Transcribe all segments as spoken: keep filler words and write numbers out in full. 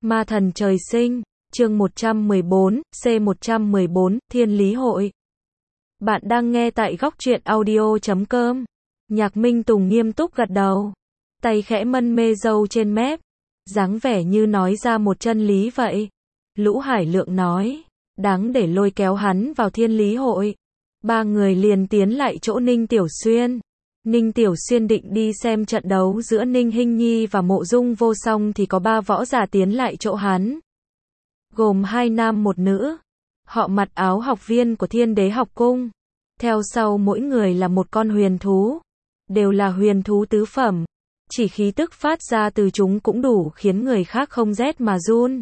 Ma thần trời sinh, chương một trăm mười bốn, C một trăm mười bốn, Thiên Lý Hội. Bạn đang nghe tại góc truyện audio chấm com. Nhạc Minh Tùng nghiêm túc gật đầu, tay khẽ mân mê râu trên mép, dáng vẻ như nói ra một chân lý vậy. Lũ Hải Lượng nói, đáng để lôi kéo hắn vào Thiên Lý Hội. Ba người liền tiến lại chỗ Ninh Tiểu Xuyên. Ninh Tiểu Xuyên định đi xem trận đấu giữa Ninh Hinh Nhi và Mộ Dung Vô Song thì có ba võ giả tiến lại chỗ hắn. Gồm hai nam một nữ. Họ mặc áo học viên của Thiên Đế học cung. Theo sau mỗi người là một con huyền thú. Đều là huyền thú tứ phẩm. Chỉ khí tức phát ra từ chúng cũng đủ khiến người khác không rét mà run.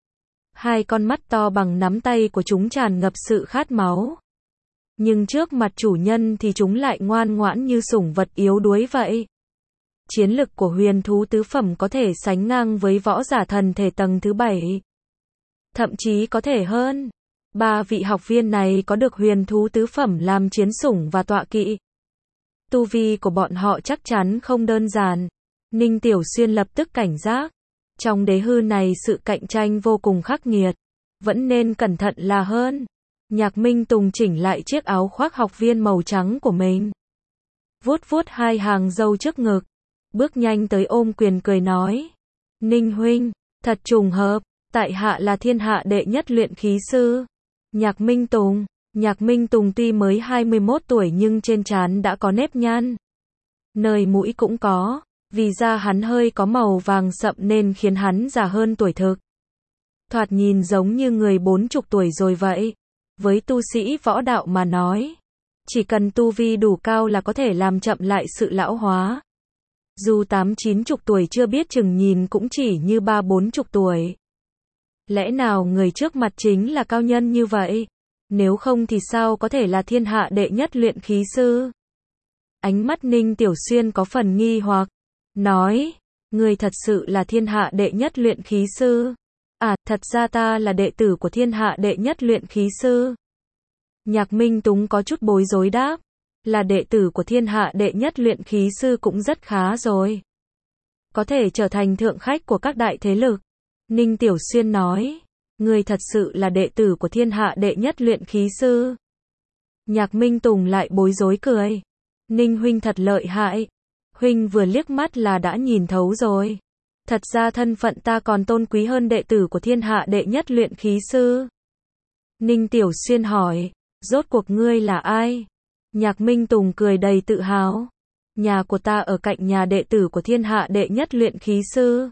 Hai con mắt to bằng nắm tay của chúng tràn ngập sự khát máu. Nhưng trước mặt chủ nhân thì chúng lại ngoan ngoãn như sủng vật yếu đuối vậy. Chiến lực của huyền thú tứ phẩm có thể sánh ngang với võ giả thần thể tầng thứ bảy. Thậm chí có thể hơn. Ba vị học viên này có được huyền thú tứ phẩm làm chiến sủng và tọa kỵ. Tu vi của bọn họ chắc chắn không đơn giản. Ninh Tiểu Xuyên lập tức cảnh giác. Trong đế hư này sự cạnh tranh vô cùng khắc nghiệt. Vẫn nên cẩn thận là hơn. Nhạc Minh Tùng chỉnh lại chiếc áo khoác học viên màu trắng của mình. Vuốt vuốt hai hàng râu trước ngực. Bước nhanh tới ôm quyền cười nói. Ninh huynh, thật trùng hợp, tại hạ là thiên hạ đệ nhất luyện khí sư. Nhạc Minh Tùng, Nhạc Minh Tùng tuy mới hai mươi mốt tuổi nhưng trên trán đã có nếp nhăn. Nơi mũi cũng có, vì da hắn hơi có màu vàng sậm nên khiến hắn già hơn tuổi thực. Thoạt nhìn giống như người bốn chục tuổi rồi vậy. Với tu sĩ võ đạo mà nói, chỉ cần tu vi đủ cao là có thể làm chậm lại sự lão hóa. Dù tám chín chục tuổi chưa biết chừng nhìn cũng chỉ như ba bốn chục tuổi. Lẽ nào người trước mặt chính là cao nhân như vậy? Nếu không thì sao có thể là thiên hạ đệ nhất luyện khí sư? Ánh mắt Ninh Tiểu Xuyên có phần nghi hoặc, nói, người thật sự là thiên hạ đệ nhất luyện khí sư? À, thật ra ta là đệ tử của thiên hạ đệ nhất luyện khí sư. Nhạc Minh Tùng có chút bối rối đáp, là đệ tử của thiên hạ đệ nhất luyện khí sư cũng rất khá rồi. Có thể trở thành thượng khách của các đại thế lực. Ninh Tiểu Xuyên nói, người thật sự là đệ tử của thiên hạ đệ nhất luyện khí sư. Nhạc Minh Tùng lại bối rối cười. Ninh huynh thật lợi hại. Huynh vừa liếc mắt là đã nhìn thấu rồi. Thật ra thân phận ta còn tôn quý hơn đệ tử của thiên hạ đệ nhất luyện khí sư. Ninh Tiểu Xuyên hỏi, rốt cuộc ngươi là ai? Nhạc Minh Tùng cười đầy tự hào. Nhà của ta ở cạnh nhà đệ tử của thiên hạ đệ nhất luyện khí sư.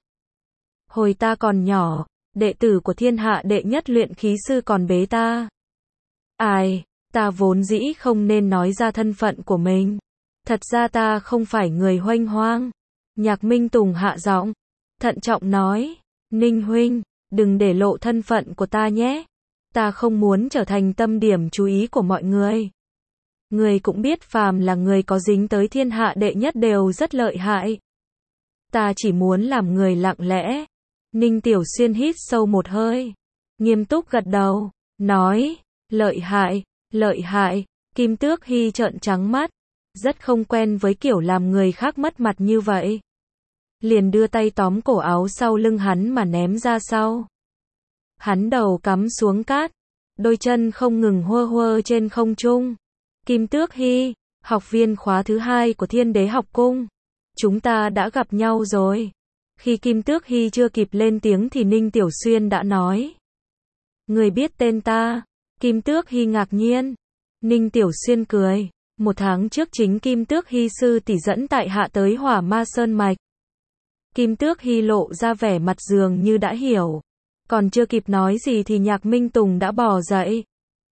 Hồi ta còn nhỏ, đệ tử của thiên hạ đệ nhất luyện khí sư còn bế ta. Ai, ta vốn dĩ không nên nói ra thân phận của mình. Thật ra ta không phải người huênh hoang. Nhạc Minh Tùng hạ giọng, thận trọng nói, Ninh huynh, đừng để lộ thân phận của ta nhé. Ta không muốn trở thành tâm điểm chú ý của mọi người. Người cũng biết phàm là người có dính tới thiên hạ đệ nhất đều rất lợi hại. Ta chỉ muốn làm người lặng lẽ. Ninh Tiểu Xuyên hít sâu một hơi, nghiêm túc gật đầu, nói, lợi hại, lợi hại. Kim Tước Hy trợn trắng mắt, rất không quen với kiểu làm người khác mất mặt như vậy. Liền đưa tay tóm cổ áo sau lưng hắn mà ném ra sau. Hắn đầu cắm xuống cát, đôi chân không ngừng huơ huơ trên không trung. Kim Tước Hy, học viên khóa thứ hai của Thiên Đế học cung. Chúng ta đã gặp nhau rồi. Khi Kim Tước Hy chưa kịp lên tiếng thì Ninh Tiểu Xuyên đã nói. Người biết tên ta? Kim Tước Hy ngạc nhiên. Ninh Tiểu Xuyên cười. Một tháng trước chính Kim Tước Hy sư tỷ dẫn tại hạ tới Hỏa Ma Sơn Mạch. Kim Tước Hy lộ ra vẻ mặt dường như đã hiểu. Còn chưa kịp nói gì thì Nhạc Minh Tùng đã bò dậy.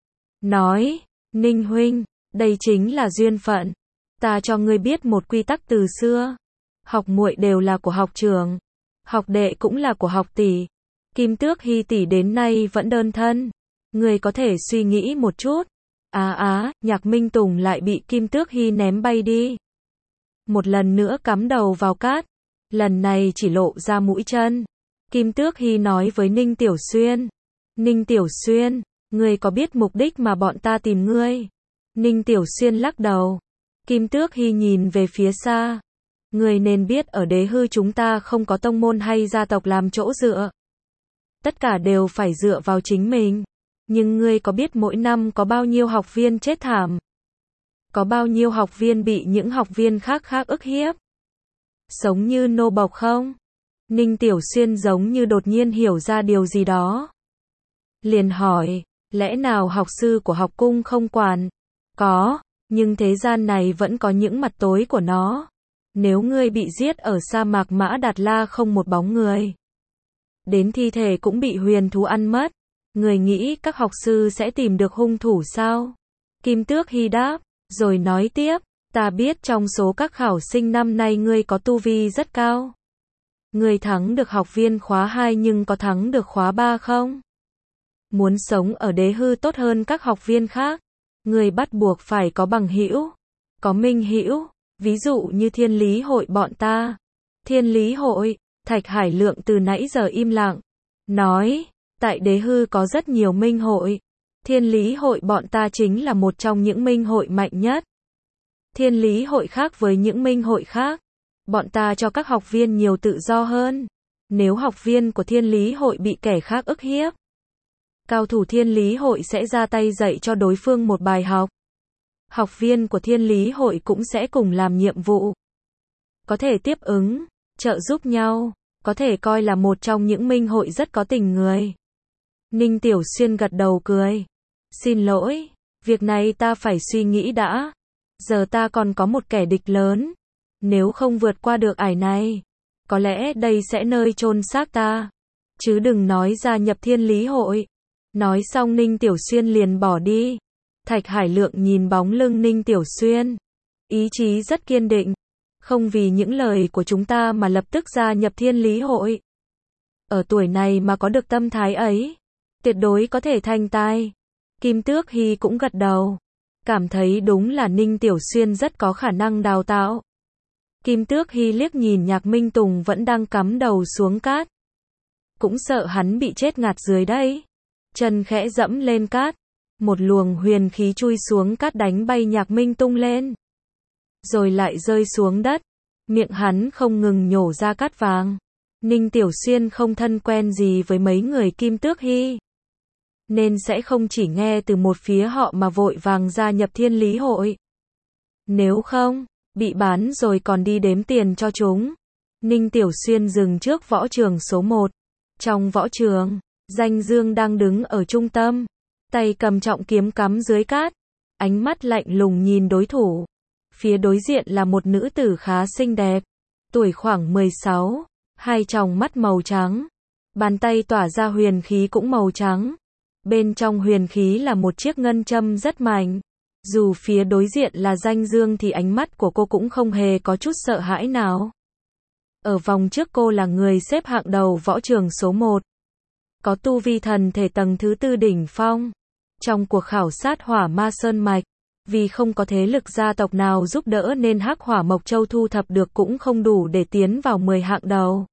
Nói, Ninh huynh, đây chính là duyên phận. Ta cho ngươi biết một quy tắc từ xưa. Học muội đều là của học trưởng. Học đệ cũng là của học tỷ. Kim Tước Hy tỷ đến nay vẫn đơn thân. Ngươi có thể suy nghĩ một chút. Á á, Nhạc Minh Tùng lại bị Kim Tước Hy ném bay đi. Một lần nữa cắm đầu vào cát. Lần này chỉ lộ ra mũi chân. Kim Tước Hy nói với Ninh Tiểu Xuyên. Ninh Tiểu Xuyên, ngươi có biết mục đích mà bọn ta tìm ngươi? Ninh Tiểu Xuyên lắc đầu. Kim Tước Hy nhìn về phía xa. Ngươi nên biết ở đế hư chúng ta không có tông môn hay gia tộc làm chỗ dựa. tất cả đều phải dựa vào chính mình. Nhưng ngươi có biết mỗi năm có bao nhiêu học viên chết thảm? Có bao nhiêu học viên bị những học viên khác khác ức hiếp? Sống như nô bộc không? Ninh Tiểu Xuyên giống như đột nhiên hiểu ra điều gì đó. Liền hỏi, lẽ nào học sư của học cung không quản? Có, nhưng thế gian này vẫn có những mặt tối của nó. Nếu ngươi bị giết ở sa mạc Mã Đạt La không một bóng người. Đến thi thể cũng bị huyền thú ăn mất. Người nghĩ các học sư sẽ tìm được hung thủ sao? Kim Tước Hy đáp, rồi nói tiếp, ta biết trong số các khảo sinh năm nay ngươi có tu vi rất cao. Ngươi thắng được học viên khóa hai nhưng có thắng được khóa ba không? Muốn sống ở đế hư tốt hơn các học viên khác, ngươi bắt buộc phải có bằng hữu, có minh hữu, ví dụ như Thiên Lý hội bọn ta. Thiên Lý hội, Thạch Hải Lượng từ nãy giờ im lặng, nói, tại đế hư có rất nhiều minh hội. Thiên Lý hội bọn ta chính là một trong những minh hội mạnh nhất. Thiên Lý hội khác với những minh hội khác, bọn ta cho các học viên nhiều tự do hơn. Nếu học viên của Thiên Lý hội bị kẻ khác ức hiếp, cao thủ Thiên Lý hội sẽ ra tay dạy cho đối phương một bài học. Học viên của Thiên Lý hội cũng sẽ cùng làm nhiệm vụ. Có thể tiếp ứng, trợ giúp nhau, có thể coi là một trong những minh hội rất có tình người. Ninh Tiểu Xuyên gật đầu cười. Xin lỗi, việc này ta phải suy nghĩ đã. Giờ ta còn có một kẻ địch lớn. Nếu không vượt qua được ải này, có lẽ đây sẽ nơi chôn xác ta. Chứ đừng nói gia nhập Thiên Lý hội. Nói xong Ninh Tiểu Xuyên liền bỏ đi. Thạch Hải Lượng nhìn bóng lưng Ninh Tiểu Xuyên. Ý chí rất kiên định. Không vì những lời của chúng ta mà lập tức gia nhập Thiên Lý hội. Ở tuổi này mà có được tâm thái ấy, tuyệt đối có thể thành tài. Kim Tước Hy cũng gật đầu. Cảm thấy đúng là Ninh Tiểu Xuyên rất có khả năng đào tạo. Kim Tước Hy liếc nhìn Nhạc Minh Tùng vẫn đang cắm đầu xuống cát. Cũng sợ hắn bị chết ngạt dưới đấy. Chân khẽ dẫm lên cát. Một luồng huyền khí chui xuống cát đánh bay Nhạc Minh Tùng lên. Rồi lại rơi xuống đất. Miệng hắn không ngừng nhổ ra cát vàng. Ninh Tiểu Xuyên không thân quen gì với mấy người Kim Tước Hy, nên sẽ không chỉ nghe từ một phía họ mà vội vàng gia nhập Thiên Lý hội. Nếu không, bị bán rồi còn đi đếm tiền cho chúng. Ninh Tiểu Xuyên dừng trước võ trường số một. Trong võ trường, Danh Dương đang đứng ở trung tâm, tay cầm trọng kiếm cắm dưới cát, ánh mắt lạnh lùng nhìn đối thủ. Phía đối diện là một nữ tử khá xinh đẹp, tuổi khoảng mười sáu, hai tròng mắt màu trắng, bàn tay tỏa ra huyền khí cũng màu trắng. Bên trong huyền khí là một chiếc ngân châm rất mạnh. Dù phía đối diện là Danh Dương thì ánh mắt của cô cũng không hề có chút sợ hãi nào. Ở vòng trước cô là người xếp hạng đầu võ trường số một. Có tu vi thần thể tầng thứ tư đỉnh phong. Trong cuộc khảo sát Hỏa Ma Sơn Mạch, vì không có thế lực gia tộc nào giúp đỡ nên Hắc Hỏa Mộc Châu thu thập được cũng không đủ để tiến vào mười hạng đầu.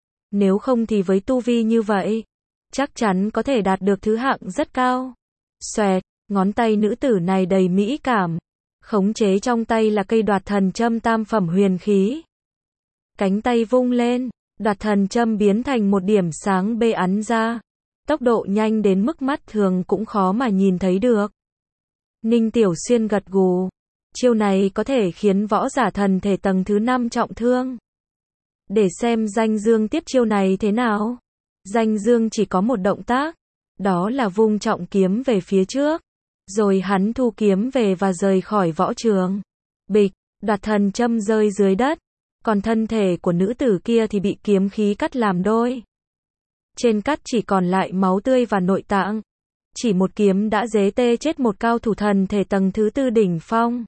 Nếu không thì với tu vi như vậy, chắc chắn có thể đạt được thứ hạng rất cao. Xoẹt, ngón tay nữ tử này đầy mỹ cảm. Khống chế trong tay là cây đoạt thần châm tam phẩm huyền khí. Cánh tay vung lên, đoạt thần châm biến thành một điểm sáng bê ắn ra. Tốc độ nhanh đến mức mắt thường cũng khó mà nhìn thấy được. Ninh Tiểu Xuyên gật gù. Chiêu này có thể khiến võ giả thần thể tầng thứ năm trọng thương. Để xem Danh Dương tiếp chiêu này thế nào. Danh Dương chỉ có một động tác, đó là vung trọng kiếm về phía trước, rồi hắn thu kiếm về và rời khỏi võ trường. Bịch, đoạt thần châm rơi dưới đất, còn thân thể của nữ tử kia thì bị kiếm khí cắt làm đôi. Trên cắt chỉ còn lại máu tươi và nội tạng. Chỉ một kiếm đã dế tê chết một cao thủ thần thể tầng thứ tư đỉnh phong.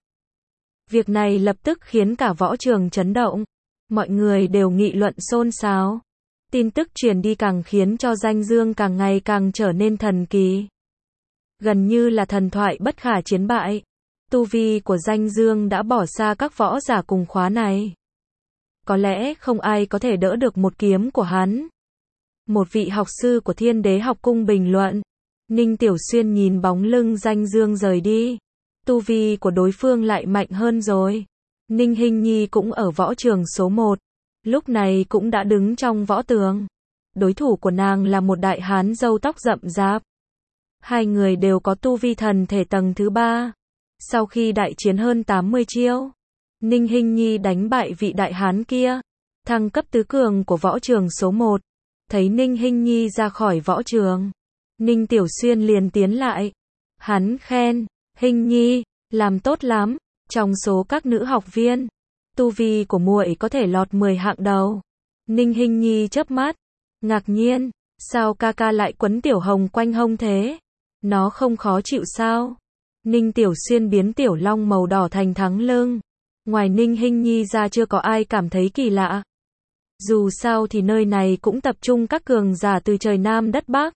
Việc này lập tức khiến cả võ trường chấn động. Mọi người đều nghị luận xôn xao. Tin tức truyền đi càng khiến cho Danh Dương càng ngày càng trở nên thần kỳ. Gần như là thần thoại bất khả chiến bại. Tu vi của Danh Dương đã bỏ xa các võ giả cùng khóa này. Có lẽ không ai có thể đỡ được một kiếm của hắn. Một vị học sư của Thiên Đế học cung bình luận. Ninh Tiểu Xuyên nhìn bóng lưng Danh Dương rời đi. Tu vi của đối phương lại mạnh hơn rồi. Ninh Hinh Nhi cũng ở võ trường số một. Lúc này cũng đã đứng trong võ tường. đối thủ của nàng là một đại hán râu tóc rậm rạp. Hai người đều có tu vi thần thể tầng thứ ba. Sau khi đại chiến hơn tám mươi chiêu, Ninh Hinh Nhi đánh bại vị đại hán kia, thăng cấp tứ cường của võ trường số một. Thấy Ninh Hinh Nhi ra khỏi võ trường, Ninh Tiểu Xuyên liền tiến lại. Hắn khen, Hinh Nhi, làm tốt lắm, trong số các nữ học viên, tu vi của muội có thể lọt mười hạng đầu. Ninh Hinh Nhi chớp mắt, ngạc nhiên, sao ca ca lại quấn Tiểu Hồng quanh hông thế? Nó không khó chịu sao? Ninh Tiểu Xuyên biến Tiểu Long màu đỏ thành thắng lưng. Ngoài Ninh Hinh Nhi ra chưa có ai cảm thấy kỳ lạ. Dù sao thì nơi này cũng tập trung các cường giả từ trời Nam đất Bắc.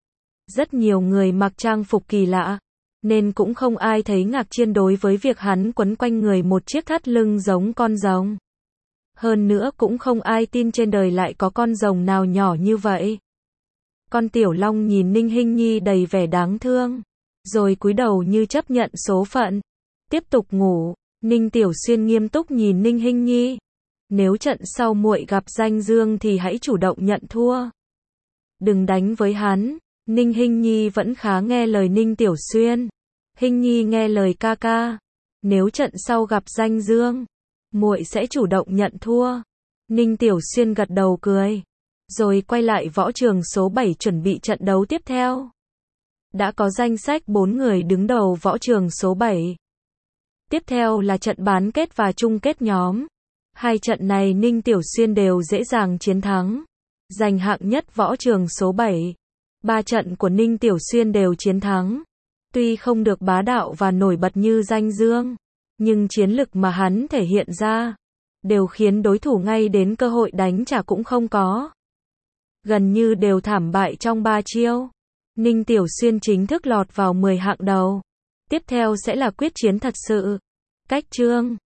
Rất nhiều người mặc trang phục kỳ lạ, nên cũng không ai thấy ngạc nhiên đối với việc hắn quấn quanh người một chiếc thắt lưng giống con rồng. Hơn nữa cũng không ai tin trên đời lại có con rồng nào nhỏ như vậy. Con Tiểu Long nhìn Ninh Hinh Nhi đầy vẻ đáng thương, rồi cúi đầu như chấp nhận số phận, tiếp tục ngủ. Ninh Tiểu Xuyên nghiêm túc nhìn Ninh Hinh Nhi. Nếu trận sau muội gặp danh dương thì hãy chủ động nhận thua. Đừng đánh với hắn. Ninh Hinh Nhi vẫn khá nghe lời Ninh Tiểu Xuyên. Hinh Nhi nghe lời ca ca. Nếu trận sau gặp danh dương, muội sẽ chủ động nhận thua. Ninh Tiểu Xuyên gật đầu cười, rồi quay lại võ trường số bảy chuẩn bị trận đấu tiếp theo. Đã có danh sách bốn người đứng đầu võ trường số bảy. Tiếp theo là trận bán kết và chung kết nhóm. Hai trận này Ninh Tiểu Xuyên đều dễ dàng chiến thắng, giành hạng nhất võ trường số bảy. Ba trận của Ninh Tiểu Xuyên đều chiến thắng. Tuy không được bá đạo và nổi bật như danh dương, nhưng chiến lực mà hắn thể hiện ra, đều khiến đối thủ ngay đến cơ hội đánh trả cũng không có. Gần như đều thảm bại trong ba chiêu. Ninh Tiểu Xuyên chính thức lọt vào mười hạng đầu. Tiếp theo sẽ là quyết chiến thật sự. Cách chương